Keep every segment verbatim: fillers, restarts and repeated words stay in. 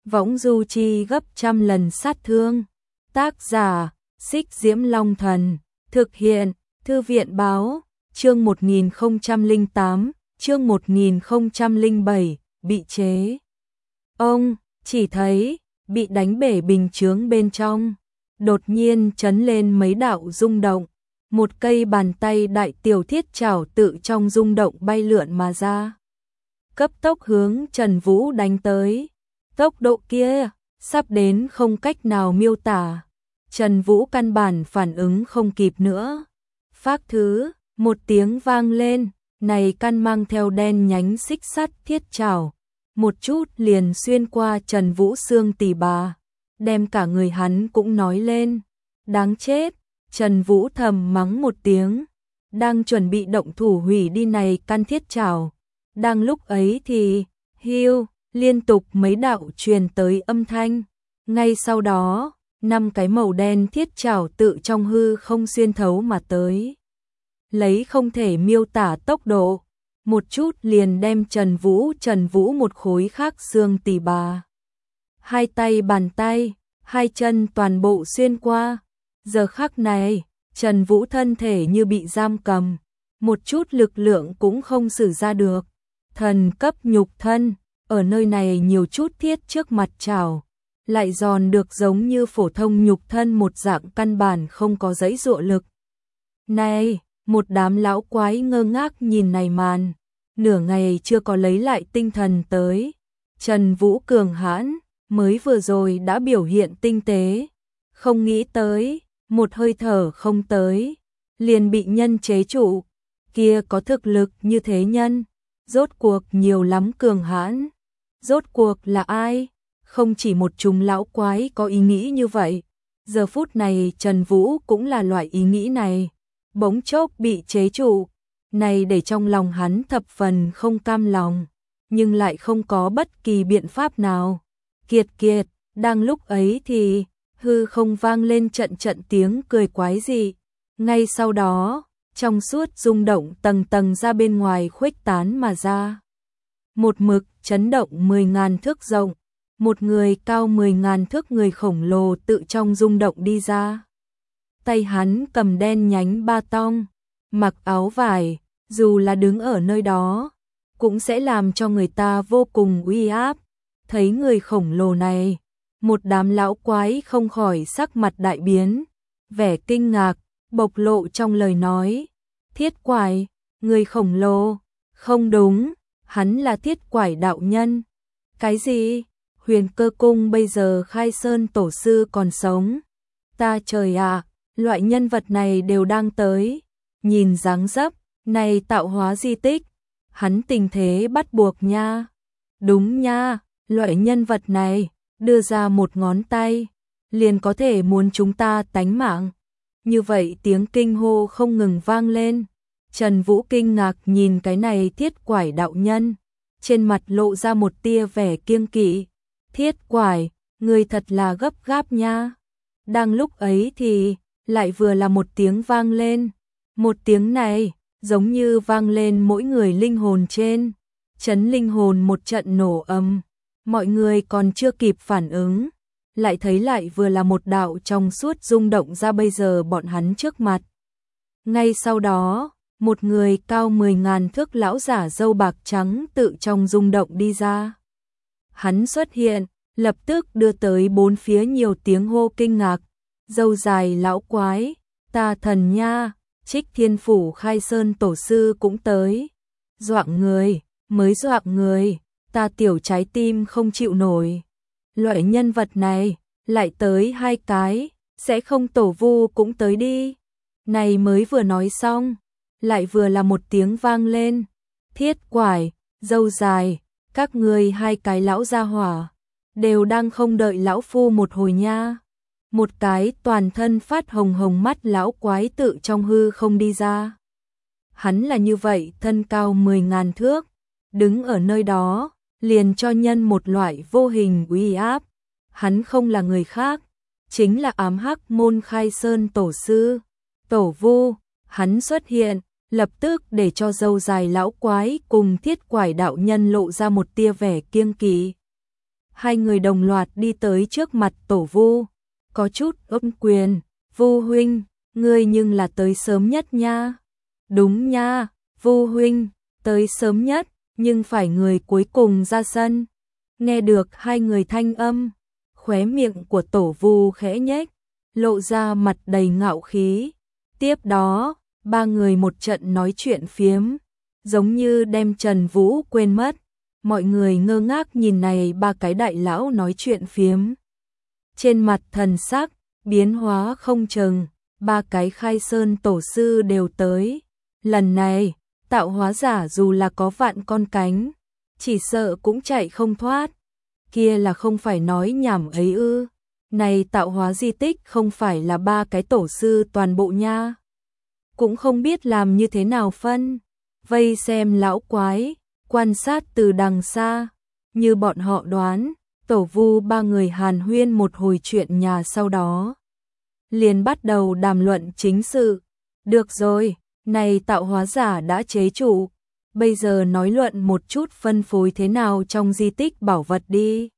võng du chi gấp trăm lần sát thương. Tác giả, Xích Diễm Long Thần, thực hiện, Thư viện báo, chương một nghìn không trăm lẻ tám, chương một nghìn không trăm lẻ bảy, bị chế. Ông, chỉ thấy, bị đánh bể bình chướng bên trong, đột nhiên chấn lên mấy đạo rung động, một cây bàn tay đại tiểu thiết chảo tự trong rung động bay lượn mà ra. Cấp tốc hướng Trần Vũ đánh tới, tốc độ kia, sắp đến không cách nào miêu tả. Trần Vũ căn bản phản ứng không kịp nữa. Phác thứ, một tiếng vang lên, này căn mang theo đen nhánh xích sắt thiết chảo, một chút liền xuyên qua Trần Vũ xương tỳ bà, đem cả người hắn cũng nói lên. Đáng chết, Trần Vũ thầm mắng một tiếng, đang chuẩn bị động thủ hủy đi này căn thiết chảo. Đang lúc ấy thì, hiu, liên tục mấy đạo truyền tới âm thanh. Ngay sau đó, năm cái màu đen thiết chảo tự trong hư không xuyên thấu mà tới. Lấy không thể miêu tả tốc độ, một chút liền đem Trần Vũ Trần Vũ một khối khác xương tỳ bà. Hai tay bàn tay, hai chân toàn bộ xuyên qua. Giờ khắc này, Trần Vũ thân thể như bị giam cầm, một chút lực lượng cũng không sử ra được. Thần cấp nhục thân, ở nơi này nhiều chút thiết trước mặt chảo, lại giòn được giống như phổ thông nhục thân một dạng căn bản không có giãy giụa lực. Này, một đám lão quái ngơ ngác nhìn này màn, nửa ngày chưa có lấy lại tinh thần tới. Trần Vũ cường hãn, mới vừa rồi đã biểu hiện tinh tế, không nghĩ tới, một hơi thở không tới, liền bị nhân chế trụ. Kia có thực lực như thế nhân, rốt cuộc nhiều lắm cường hãn. Rốt cuộc là ai? Không chỉ một chúng lão quái có ý nghĩ như vậy. Giờ phút này Trần Vũ cũng là loại ý nghĩ này. Bỗng chốc bị chế trụ, này để trong lòng hắn thập phần không cam lòng, nhưng lại không có bất kỳ biện pháp nào. Kiệt kiệt, đang lúc ấy thì, hư không vang lên trận trận tiếng cười quái dị. Ngay sau đó, trong suốt rung động tầng tầng ra bên ngoài khuếch tán mà ra. Một mực chấn động mười ngàn thước rộng, một người cao mười ngàn thước người khổng lồ tự trong rung động đi ra. Tay hắn cầm đen nhánh ba tong, mặc áo vải, dù là đứng ở nơi đó, cũng sẽ làm cho người ta vô cùng uy áp. Thấy người khổng lồ này, một đám lão quái không khỏi sắc mặt đại biến, vẻ kinh ngạc, bộc lộ trong lời nói. Thiết quải, người khổng lồ, không đúng, hắn là thiết quải đạo nhân. Cái gì? Huyền Cơ Cung bây giờ Khai Sơn tổ sư còn sống. Ta trời ạ, loại nhân vật này đều đang tới. Nhìn dáng dấp, này tạo hóa di tích, hắn tình thế bắt buộc nha. Đúng nha, loại nhân vật này, đưa ra một ngón tay, liền có thể muốn chúng ta tánh mạng. Như vậy tiếng kinh hô không ngừng vang lên. Trần Vũ kinh ngạc nhìn cái này thiết quải đạo nhân, trên mặt lộ ra một tia vẻ kiêng kỵ. Thiết quải, người thật là gấp gáp nha. Đang lúc ấy thì, lại vừa là một tiếng vang lên. Một tiếng này, giống như vang lên mỗi người linh hồn trên. Chấn linh hồn một trận nổ ầm. Mọi người còn chưa kịp phản ứng, lại thấy lại vừa là một đạo trong suốt rung động ra bây giờ bọn hắn trước mặt. Ngay sau đó, một người cao mười ngàn thước lão giả râu bạc trắng tự trong rung động đi ra. Hắn xuất hiện, lập tức đưa tới bốn phía nhiều tiếng hô kinh ngạc. Râu dài lão quái, ta thần nha, Trích Thiên Phủ Khai Sơn tổ sư cũng tới. Doạng người, mới doạng người, ta tiểu trái tim không chịu nổi. Loại nhân vật này, lại tới hai cái, sẽ không tổ vu cũng tới đi. Này mới vừa nói xong, lại vừa là một tiếng vang lên. Thiết quải, râu dài, các ngươi hai cái lão gia hỏa, đều đang không đợi lão phu một hồi nha. Một cái toàn thân phát hồng hồng mắt lão quái tự trong hư không đi ra. Hắn là như vậy, thân cao mười ngàn thước, đứng ở nơi đó, liền cho nhân một loại vô hình uy áp. Hắn không là người khác, chính là Ám Hắc Môn Khai Sơn tổ sư, tổ vu. Hắn xuất hiện, lập tức để cho râu dài lão quái cùng thiết quải đạo nhân lộ ra một tia vẻ kiêng kỵ. Hai người đồng loạt đi tới trước mặt Tổ Vu, có chút ôm quyền, Vu huynh, ngươi nhưng là tới sớm nhất nha. Đúng nha, Vu huynh, tới sớm nhất, nhưng phải người cuối cùng ra sân. Nghe được hai người thanh âm, khóe miệng của Tổ Vu khẽ nhếch, lộ ra mặt đầy ngạo khí. Tiếp đó, ba người một trận nói chuyện phiếm, giống như đem Trần Vũ quên mất. Mọi người ngơ ngác nhìn này ba cái đại lão nói chuyện phiếm. Trên mặt thần sắc, biến hóa không chừng, ba cái khai sơn tổ sư đều tới. Lần này, tạo hóa giả dù là có vạn con cánh, chỉ sợ cũng chạy không thoát. Kia là không phải nói nhảm ấy ư. Này tạo hóa di tích không phải là ba cái tổ sư toàn bộ nha. Cũng không biết làm như thế nào phân. Vây xem lão quái, quan sát từ đằng xa. Như bọn họ đoán, Tổ Vu ba người hàn huyên một hồi chuyện nhà sau đó. Liền bắt đầu đàm luận chính sự. Được rồi, này tạo hóa giả đã chế chủ. Bây giờ nói luận một chút phân phối thế nào trong di tích bảo vật đi.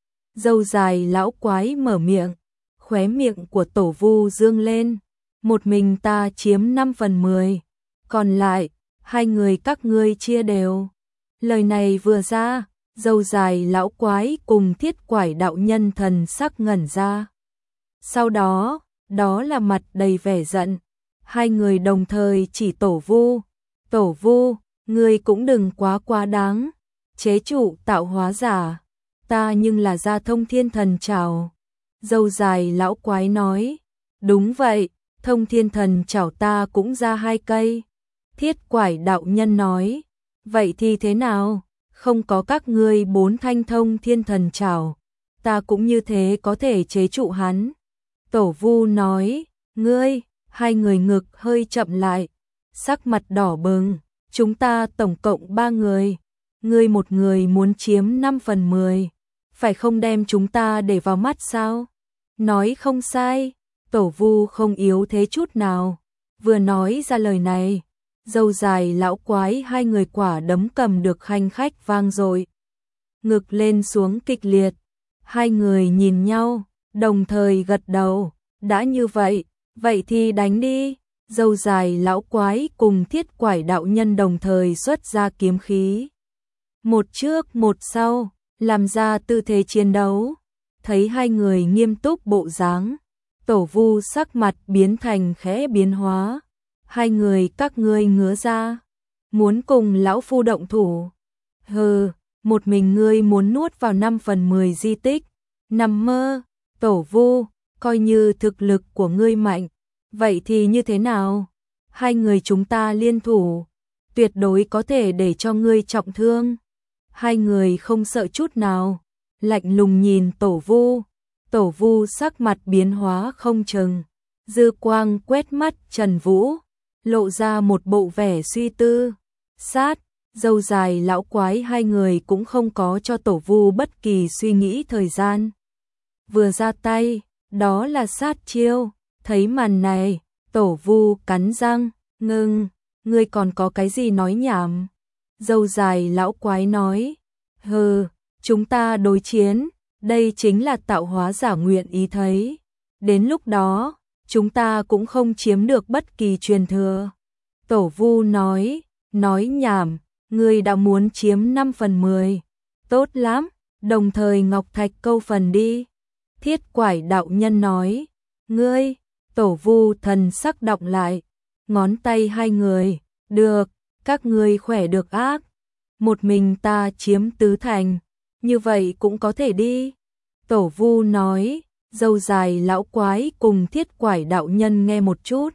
Dâu dài lão quái mở miệng, khóe miệng của Tổ Vu dương lên. Một mình ta chiếm năm phần mười, còn lại, hai người các ngươi chia đều. Lời này vừa ra, dâu dài lão quái cùng Thiết Quải đạo nhân thần sắc ngẩn ra. Sau đó, đó là mặt đầy vẻ giận. Hai người đồng thời chỉ Tổ Vu. Tổ Vu, ngươi cũng đừng quá quá đáng. Chế chủ tạo hóa giả, ta nhưng là gia thông thiên thần trảo. Dâu dài lão quái nói, đúng vậy, thông thiên thần trảo ta cũng ra hai cây. Thiết Quải đạo nhân nói, vậy thì thế nào, không có các ngươi bốn thanh thông thiên thần trảo, ta cũng như thế có thể chế trụ hắn. Tổ Vu nói, ngươi, hai người ngực hơi chậm lại, sắc mặt đỏ bừng, chúng ta tổng cộng ba người, ngươi một người muốn chiếm năm phần mười, phải không đem chúng ta để vào mắt sao? Nói không sai, Tổ Vu không yếu thế chút nào, vừa nói ra lời này, dâu dài lão quái hai người quả đấm cầm được khanh khách vang dội. Ngực lên xuống kịch liệt, hai người nhìn nhau, đồng thời gật đầu, đã như vậy, vậy thì đánh đi. Dâu dài lão quái cùng Thiết Quải đạo nhân đồng thời xuất ra kiếm khí. Một trước một sau, làm ra tư thế chiến đấu. Thấy hai người nghiêm túc bộ dáng, Tổ Vu sắc mặt biến thành khẽ biến hóa. Hai người các ngươi ngứa ra, muốn cùng lão phu động thủ. Hừ, một mình ngươi muốn nuốt vào năm phần mười di tích, nằm mơ. Tổ Vu, coi như thực lực của ngươi mạnh, vậy thì như thế nào? Hai người chúng ta liên thủ, tuyệt đối có thể để cho ngươi trọng thương. Hai người không sợ chút nào, lạnh lùng nhìn Tổ Vu. Tổ Vu sắc mặt biến hóa không chừng, dư quang quét mắt Trần Vũ, lộ ra một bộ vẻ suy tư. Sát, dâu dài lão quái hai người cũng không có cho Tổ Vu bất kỳ suy nghĩ thời gian. Vừa ra tay, đó là sát chiêu. Thấy màn này, Tổ Vu cắn răng, ngưng, ngươi còn có cái gì nói nhảm? Dâu dài lão quái nói, hừ, chúng ta đối chiến, đây chính là tạo hóa giả nguyện ý thấy. Đến lúc đó, chúng ta cũng không chiếm được bất kỳ truyền thừa. Tổ Vu nói, nói nhảm, ngươi đã muốn chiếm năm phần mười. Tốt lắm, đồng thời Ngọc Thạch câu phần đi. Thiết Quải đạo nhân nói, ngươi. Tổ Vu thần sắc động lại, ngón tay hai người, được, các ngươi khỏe được ác. Một mình ta chiếm tứ thành, như vậy cũng có thể đi. Tổ Vu nói, dâu dài lão quái cùng Thiết Quải đạo nhân nghe một chút.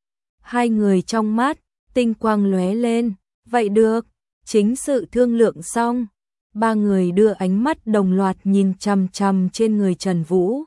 Hai người trong mắt, tinh quang lóe lên, vậy được, chính sự thương lượng xong. Ba người đưa ánh mắt đồng loạt nhìn chằm chằm trên người Trần Vũ.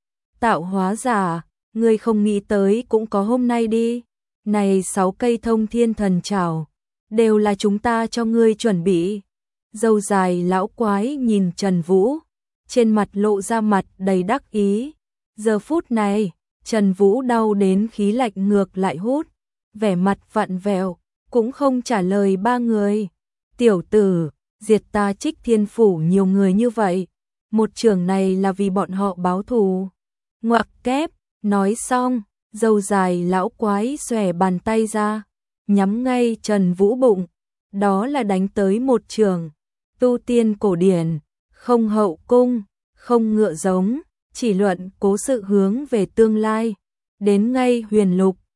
Tạo hóa giả, ngươi không nghĩ tới cũng có hôm nay đi. Này sáu cây thông thiên thần trảo, đều là chúng ta cho ngươi chuẩn bị. Dâu dài lão quái nhìn Trần Vũ, trên mặt lộ ra mặt đầy đắc ý. Giờ phút này, Trần Vũ đau đến khí lạnh ngược lại hút, vẻ mặt vặn vẹo, cũng không trả lời ba người. Tiểu tử, diệt ta Trích Thiên phủ nhiều người như vậy, một trường này là vì bọn họ báo thù. Ngoặc kép, nói xong, râu dài lão quái xòe bàn tay ra, nhắm ngay Trần Vũ bụng, đó là đánh tới một trường. Tu tiên cổ điển, không hậu cung, không ngựa giống, chỉ luận cố sự hướng về tương lai. Đến ngay huyền lục,